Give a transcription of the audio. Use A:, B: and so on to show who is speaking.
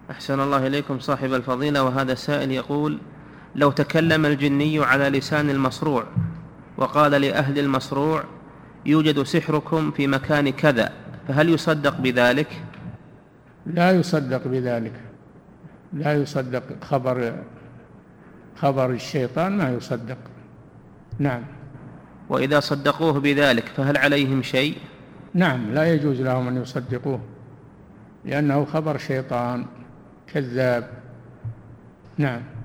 A: أحسن الله إليكم صاحب الفضيلة. وهذا سائل يقول: لو تكلم الجني على لسان المصروع وقال لأهل المصروع: يوجد سحركم في مكان كذا، فهل يصدق بذلك؟
B: لا يصدق بذلك، لا يصدق خبر الشيطان، ما يصدق. نعم.
A: وإذا صدقوه بذلك فهل عليهم شيء؟
B: نعم، لا يجوز لهم أن يصدقوه، لأنه خبر شيطان كذاب. نعم.